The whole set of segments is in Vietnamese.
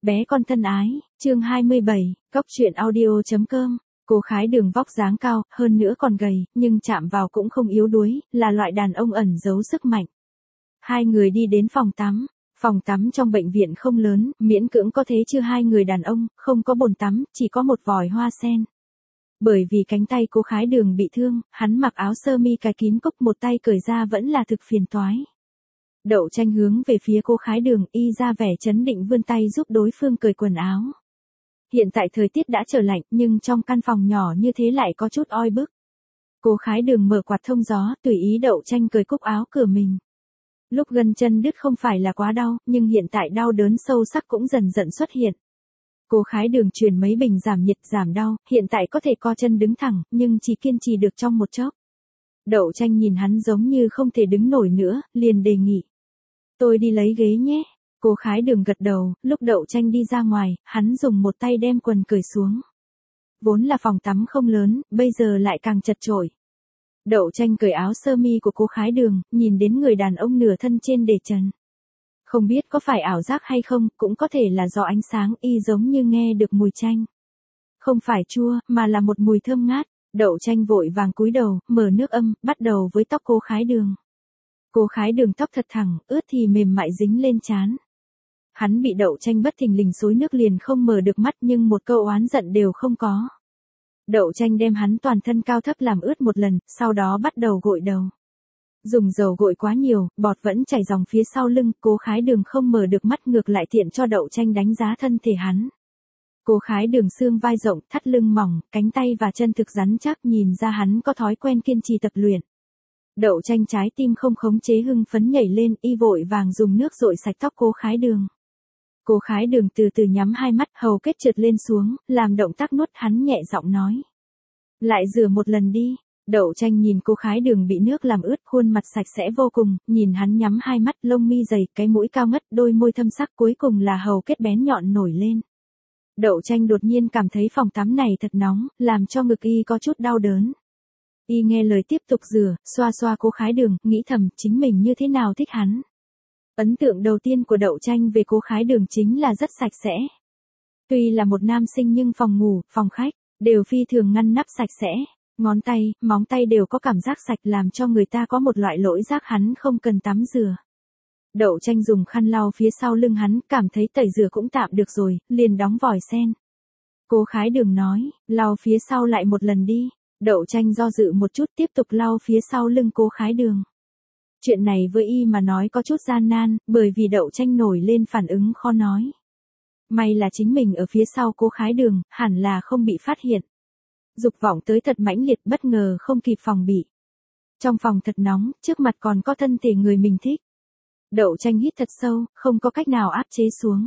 Bé con thân ái, chương 27, Cóc truyện audio.com. Cô Khái Đường vóc dáng cao, hơn nữa còn gầy, nhưng chạm vào cũng không yếu đuối, là loại đàn ông ẩn giấu sức mạnh. Hai người đi đến phòng tắm. Phòng tắm trong bệnh viện không lớn, miễn cưỡng có thế chưa hai người đàn ông, không có bồn tắm, chỉ có một vòi hoa sen. Bởi vì cánh tay cô Khái Đường bị thương, hắn mặc áo sơ mi cài kín cúc, một tay cởi ra vẫn là thực phiền toái. Đậu Tranh hướng về phía cô Khái Đường, y ra vẻ trấn định vươn tay giúp đối phương cởi quần áo. Hiện tại thời tiết đã trở lạnh, nhưng trong căn phòng nhỏ như thế lại có chút oi bức. Cô Khái Đường mở quạt thông gió, tùy ý Đậu Tranh cởi cúc áo cửa mình. Lúc gân chân đứt không phải là quá đau, nhưng hiện tại đau đớn sâu sắc cũng dần dần xuất hiện. Cô Khái Đường truyền mấy bình giảm nhiệt giảm đau, hiện tại có thể co chân đứng thẳng, nhưng chỉ kiên trì được trong một chốc. Đậu Tranh nhìn hắn giống như không thể đứng nổi nữa, liền đề nghị. Tôi đi lấy ghế nhé. Cô Khái Đường gật đầu, lúc Đậu Tranh đi ra ngoài, hắn dùng một tay đem quần cởi xuống. Vốn là phòng tắm không lớn, bây giờ lại càng chật chội. Đậu Tranh cởi áo sơ mi của cô Khái Đường, nhìn đến người đàn ông nửa thân trên để trần. Không biết có phải ảo giác hay không, cũng có thể là do ánh sáng, y giống như nghe được mùi chanh. Không phải chua, mà là một mùi thơm ngát. Đậu Tranh vội vàng cúi đầu, mở nước âm, bắt đầu với tóc cô Khái Đường. Cô Khái Đường tóc thật thẳng, ướt thì mềm mại dính lên trán. Hắn bị Đậu Tranh bất thình lình xối nước liền không mở được mắt, nhưng một câu oán giận đều không có. Đậu Tranh đem hắn toàn thân cao thấp làm ướt một lần, sau đó bắt đầu gội đầu. Dùng dầu gội quá nhiều, bọt vẫn chảy dòng phía sau lưng, cô Khái Đường không mở được mắt, ngược lại tiện cho Đậu Tranh đánh giá thân thể hắn. Cô Khái Đường xương vai rộng, thắt lưng mỏng, cánh tay và chân thực rắn chắc, nhìn ra hắn có thói quen kiên trì tập luyện. Đậu Tranh trái tim không khống chế hưng phấn nhảy lên, y vội vàng dùng nước dội sạch tóc cô Khái Đường. Cô Khái Đường từ từ nhắm hai mắt, hầu kết trượt lên xuống, làm động tác nuốt, hắn nhẹ giọng nói. Lại rửa một lần đi. Đậu Tranh nhìn cô Khái Đường bị nước làm ướt, khuôn mặt sạch sẽ vô cùng, nhìn hắn nhắm hai mắt, lông mi dày, cái mũi cao ngất, đôi môi thâm sắc, cuối cùng là hầu kết bén nhọn nổi lên. Đậu Tranh đột nhiên cảm thấy phòng tắm này thật nóng, làm cho ngực y có chút đau đớn. Y nghe lời tiếp tục rửa, xoa xoa cô Khái Đường, nghĩ thầm chính mình như thế nào thích hắn. Ấn tượng đầu tiên của Đậu Tranh về cô Khái Đường chính là rất sạch sẽ. Tuy là một nam sinh nhưng phòng ngủ, phòng khách, đều phi thường ngăn nắp sạch sẽ. Ngón tay, móng tay đều có cảm giác sạch, làm cho người ta có một loại lỗi giác hắn không cần tắm rửa. Đậu Tranh dùng khăn lau phía sau lưng hắn, cảm thấy tẩy rửa cũng tạm được rồi, liền đóng vòi sen. Cô Khái Đường nói, lau phía sau lại một lần đi. Đậu Tranh do dự một chút, tiếp tục lau phía sau lưng cô Khái Đường. Chuyện này với y mà nói có chút gian nan, bởi vì Đậu Tranh nổi lên phản ứng khó nói. May là chính mình ở phía sau cô Khái Đường, hẳn là không bị phát hiện. Dục vọng tới thật mãnh liệt, bất ngờ không kịp phòng bị. Trong phòng thật nóng, trước mặt còn có thân thể người mình thích. Đậu Tranh hít thật sâu, không có cách nào áp chế xuống.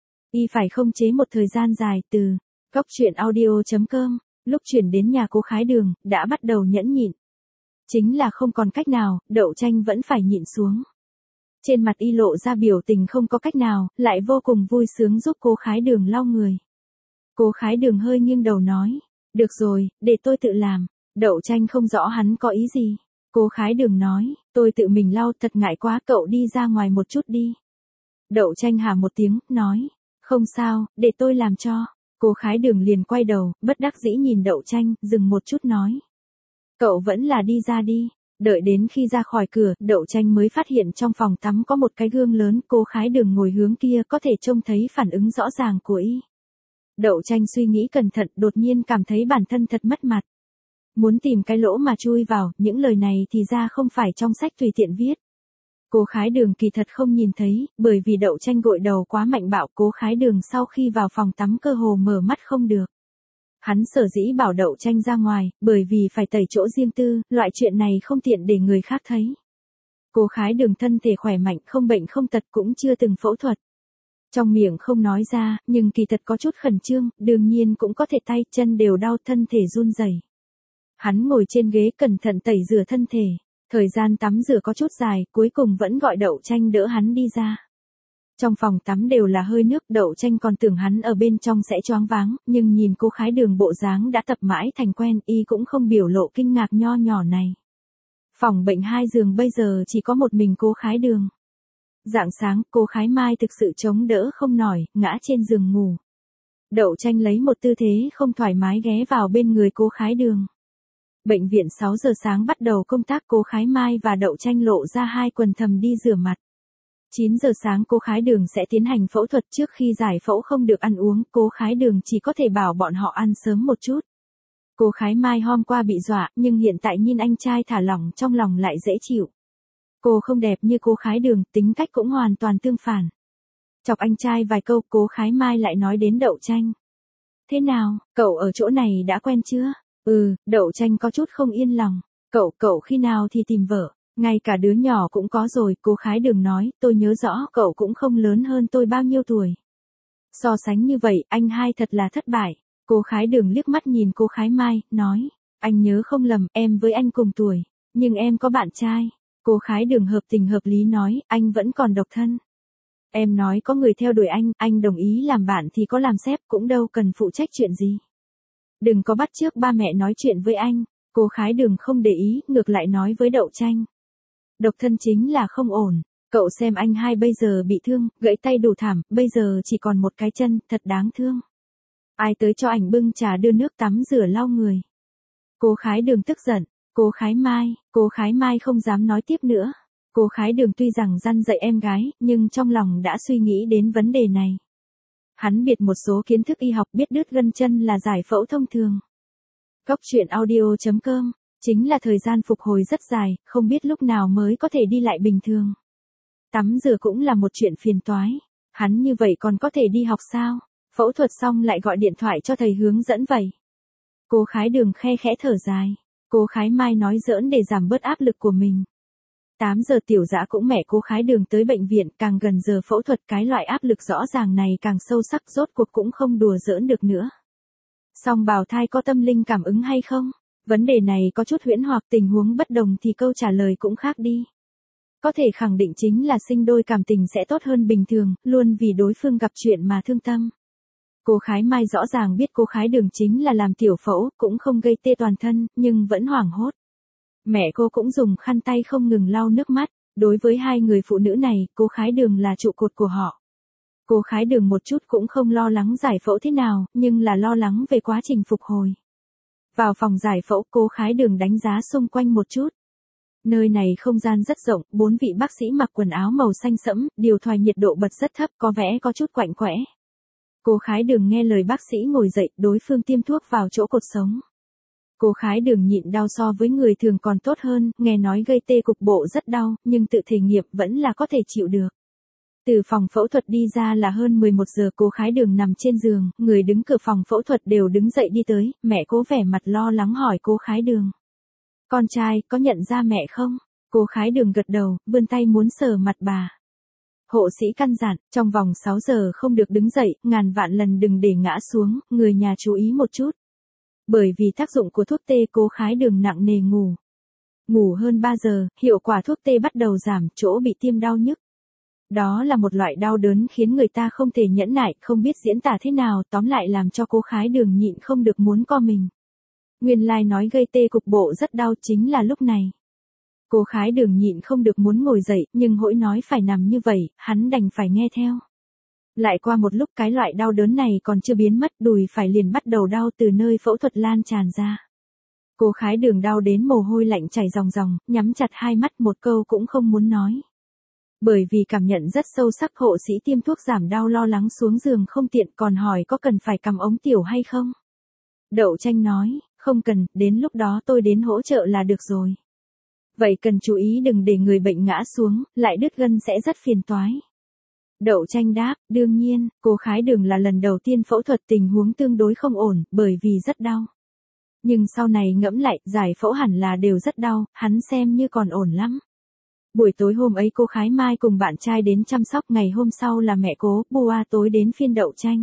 Y phải không chế một thời gian dài. Từ Cóc truyện audio.com, lúc chuyển đến nhà cô Khái Đường, đã bắt đầu nhẫn nhịn. Chính là không còn cách nào, Đậu Tranh vẫn phải nhịn xuống. Trên mặt y lộ ra biểu tình không có cách nào, lại vô cùng vui sướng giúp cô Khái Đường lau người. Cô Khái Đường hơi nghiêng đầu nói. Được rồi, để tôi tự làm. Đậu Tranh không rõ hắn có ý gì. Cô Khái Đường nói, tôi tự mình lau, thật ngại quá, cậu đi ra ngoài một chút đi. Đậu Tranh hả một tiếng, nói, không sao, để tôi làm cho. Cô Khái Đường liền quay đầu, bất đắc dĩ nhìn Đậu Tranh, dừng một chút nói. Cậu vẫn là đi ra đi. Đợi đến khi ra khỏi cửa, Đậu Tranh mới phát hiện trong phòng tắm có một cái gương lớn, cô Khái Đường ngồi hướng kia có thể trông thấy phản ứng rõ ràng của y. Đậu Tranh suy nghĩ cẩn thận, đột nhiên cảm thấy bản thân thật mất mặt. Muốn tìm cái lỗ mà chui vào, những lời này thì ra không phải trong sách tùy tiện viết. Cô Khái Đường kỳ thật không nhìn thấy, bởi vì Đậu Tranh gội đầu quá mạnh bạo, cô Khái Đường sau khi vào phòng tắm cơ hồ mở mắt không được. Hắn sở dĩ bảo Đậu Tranh ra ngoài, bởi vì phải tẩy chỗ riêng tư, loại chuyện này không tiện để người khác thấy. Cô Khái Đường thân thể khỏe mạnh, không bệnh không tật, cũng chưa từng phẫu thuật. Trong miệng không nói ra, nhưng kỳ thật có chút khẩn trương, đương nhiên cũng có thể tay chân đều đau, thân thể run rẩy. Hắn ngồi trên ghế cẩn thận tẩy rửa thân thể. Thời gian tắm rửa có chút dài, cuối cùng vẫn gọi Đậu Tranh đỡ hắn đi ra. Trong phòng tắm đều là hơi nước, Đậu Tranh còn tưởng hắn ở bên trong sẽ choáng váng, nhưng nhìn cô Khái Đường bộ dáng đã tập mãi thành quen, y cũng không biểu lộ kinh ngạc nho nhỏ này. Phòng bệnh 2 giường bây giờ chỉ có một mình cô Khái Đường. Rạng sáng, cô Khái Mai thực sự chống đỡ không nổi, ngã trên giường ngủ. Đậu Tranh lấy một tư thế không thoải mái ghé vào bên người cô Khái Đường. Bệnh viện 6 giờ sáng bắt đầu công tác, cô Khái Mai và Đậu Tranh lộ ra hai quần thầm đi rửa mặt. 9 giờ sáng cô Khái Đường sẽ tiến hành phẫu thuật, trước khi giải phẫu không được ăn uống, cô Khái Đường chỉ có thể bảo bọn họ ăn sớm một chút. Cô Khái Mai hôm qua bị dọa, nhưng hiện tại nhìn anh trai thả lỏng trong lòng lại dễ chịu. Cô không đẹp như cô Khái Đường, tính cách cũng hoàn toàn tương phản. Chọc anh trai vài câu, cô Khái Mai lại nói đến Đậu Tranh. Thế nào, cậu ở chỗ này đã quen chưa? Đậu Tranh có chút không yên lòng. Cậu khi nào thì tìm vợ? Ngay cả đứa nhỏ cũng có rồi, cô Khái Đường nói, tôi nhớ rõ cậu cũng không lớn hơn tôi bao nhiêu tuổi. So sánh như vậy, anh hai thật là thất bại. Cô Khái Đường liếc mắt nhìn cô Khái Mai, nói, anh nhớ không lầm, em với anh cùng tuổi, nhưng em có bạn trai. Cô Khái Đường hợp tình hợp lý nói, anh vẫn còn độc thân. Em nói có người theo đuổi anh đồng ý làm bạn thì có làm sếp cũng đâu cần phụ trách chuyện gì. Đừng có bắt chước ba mẹ nói chuyện với anh. Cô Khái Đường không để ý, ngược lại nói với Đậu Tranh. Độc thân chính là không ổn. Cậu xem anh hai bây giờ bị thương, gãy tay đủ thảm, bây giờ chỉ còn một cái chân, thật đáng thương. Ai tới cho ảnh bưng trà đưa nước tắm rửa lau người. Cô Khái Đường tức giận. Cô Khái Mai không dám nói tiếp nữa. Cô Khái Đường tuy rằng răn dạy em gái, nhưng trong lòng đã suy nghĩ đến vấn đề này. Hắn biết một số kiến thức y học, biết đứt gân chân là giải phẫu thông thường. Cốc truyện audio.com, chính là thời gian phục hồi rất dài, không biết lúc nào mới có thể đi lại bình thường. Tắm rửa cũng là một chuyện phiền toái. Hắn như vậy còn có thể đi học sao? Phẫu thuật xong lại gọi điện thoại cho thầy hướng dẫn vậy. Cô Khái Đường khe khẽ thở dài. Cô Khái Mai nói giỡn để giảm bớt áp lực của mình. 8 giờ Tiểu Dã cũng mẹ cô Khái Đường tới bệnh viện, càng gần giờ phẫu thuật cái loại áp lực rõ ràng này càng sâu sắc, rốt cuộc cũng không đùa giỡn được nữa. Song bào thai có tâm linh cảm ứng hay không? Vấn đề này có chút huyễn hoặc, tình huống bất đồng thì câu trả lời cũng khác đi. Có thể khẳng định chính là sinh đôi cảm tình sẽ tốt hơn bình thường, luôn vì đối phương gặp chuyện mà thương tâm. Cô Khái Mai rõ ràng biết cô Khái Đường chính là làm tiểu phẫu, cũng không gây tê toàn thân, nhưng vẫn hoảng hốt. Mẹ cô cũng dùng khăn tay không ngừng lau nước mắt. Đối với hai người phụ nữ này, cô Khái Đường là trụ cột của họ. Cô Khái Đường một chút cũng không lo lắng giải phẫu thế nào, nhưng là lo lắng về quá trình phục hồi. Vào phòng giải phẫu, cô Khái Đường đánh giá xung quanh một chút. Nơi này không gian rất rộng, 4 vị bác sĩ mặc quần áo màu xanh sẫm, điều thoại nhiệt độ bật rất thấp, có vẻ có chút quạnh quẽ. Cô Khái Đường nghe lời bác sĩ ngồi dậy, đối phương tiêm thuốc vào chỗ cột sống. Cô Khái Đường nhịn đau so với người thường còn tốt hơn, nghe nói gây tê cục bộ rất đau, nhưng tự thể nghiệm vẫn là có thể chịu được. Từ phòng phẫu thuật đi ra là hơn 11 giờ, cô Khái Đường nằm trên giường, người đứng cửa phòng phẫu thuật đều đứng dậy đi tới, mẹ cô vẻ mặt lo lắng hỏi cô Khái Đường. Con trai, có nhận ra mẹ không? Cô Khái Đường gật đầu, vươn tay muốn sờ mặt bà. Hộ sĩ căn dặn, trong vòng 6 giờ không được đứng dậy, ngàn vạn lần đừng để ngã xuống, người nhà chú ý một chút. Bởi vì tác dụng của thuốc tê, cô Khái Đường nặng nề ngủ. Ngủ hơn 3 giờ, hiệu quả thuốc tê bắt đầu giảm, chỗ bị tiêm đau nhức. Đó là một loại đau đớn khiến người ta không thể nhẫn nại, không biết diễn tả thế nào, tóm lại làm cho cô Khái Đường nhịn không được muốn co mình. Nguyên lai nói gây tê cục bộ rất đau chính là lúc này. Cô Khái Đường nhịn không được muốn ngồi dậy, nhưng hỗi nói phải nằm như vậy, hắn đành phải nghe theo. Lại qua một lúc cái loại đau đớn này còn chưa biến mất, đùi phải liền bắt đầu đau từ nơi phẫu thuật lan tràn ra. Cô Khái Đường đau đến mồ hôi lạnh chảy ròng ròng, nhắm chặt hai mắt một câu cũng không muốn nói. Bởi vì cảm nhận rất sâu sắc, hộ sĩ tiêm thuốc giảm đau lo lắng xuống giường không tiện, còn hỏi có cần phải cầm ống tiểu hay không. Đậu Tranh nói, không cần, đến lúc đó tôi đến hỗ trợ là được rồi. Vậy cần chú ý đừng để người bệnh ngã xuống, lại đứt gân sẽ rất phiền toái. Đậu Tranh đáp, đương nhiên, cô Khái Đường là lần đầu tiên phẫu thuật, tình huống tương đối không ổn, bởi vì rất đau. Nhưng sau này ngẫm lại, giải phẫu hẳn là đều rất đau, hắn xem như còn ổn lắm. Buổi tối hôm ấy cô Khái Mai cùng bạn trai đến chăm sóc, ngày hôm sau là mẹ cô, bua tối đến phiên Đậu Tranh.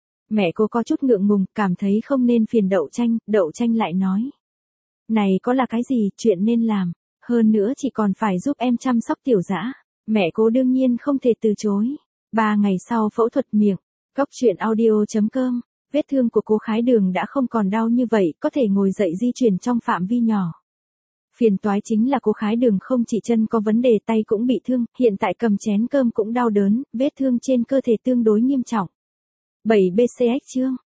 Mẹ cô có chút ngượng ngùng, cảm thấy không nên phiền Đậu Tranh lại nói. Này có là cái gì, chuyện nên làm, hơn nữa chỉ còn phải giúp em chăm sóc Tiểu Dã. Mẹ cô đương nhiên không thể từ chối. 3 ngày sau phẫu thuật miệng, cốc truyện audio.com, vết thương của cô Khái Đường đã không còn đau như vậy, có thể ngồi dậy di chuyển trong phạm vi nhỏ. Phiền toái chính là Cố Khái Đường không chỉ chân có vấn đề, tay cũng bị thương, hiện tại cầm chén cơm cũng đau đớn, vết thương trên cơ thể tương đối nghiêm trọng. 7BCX chương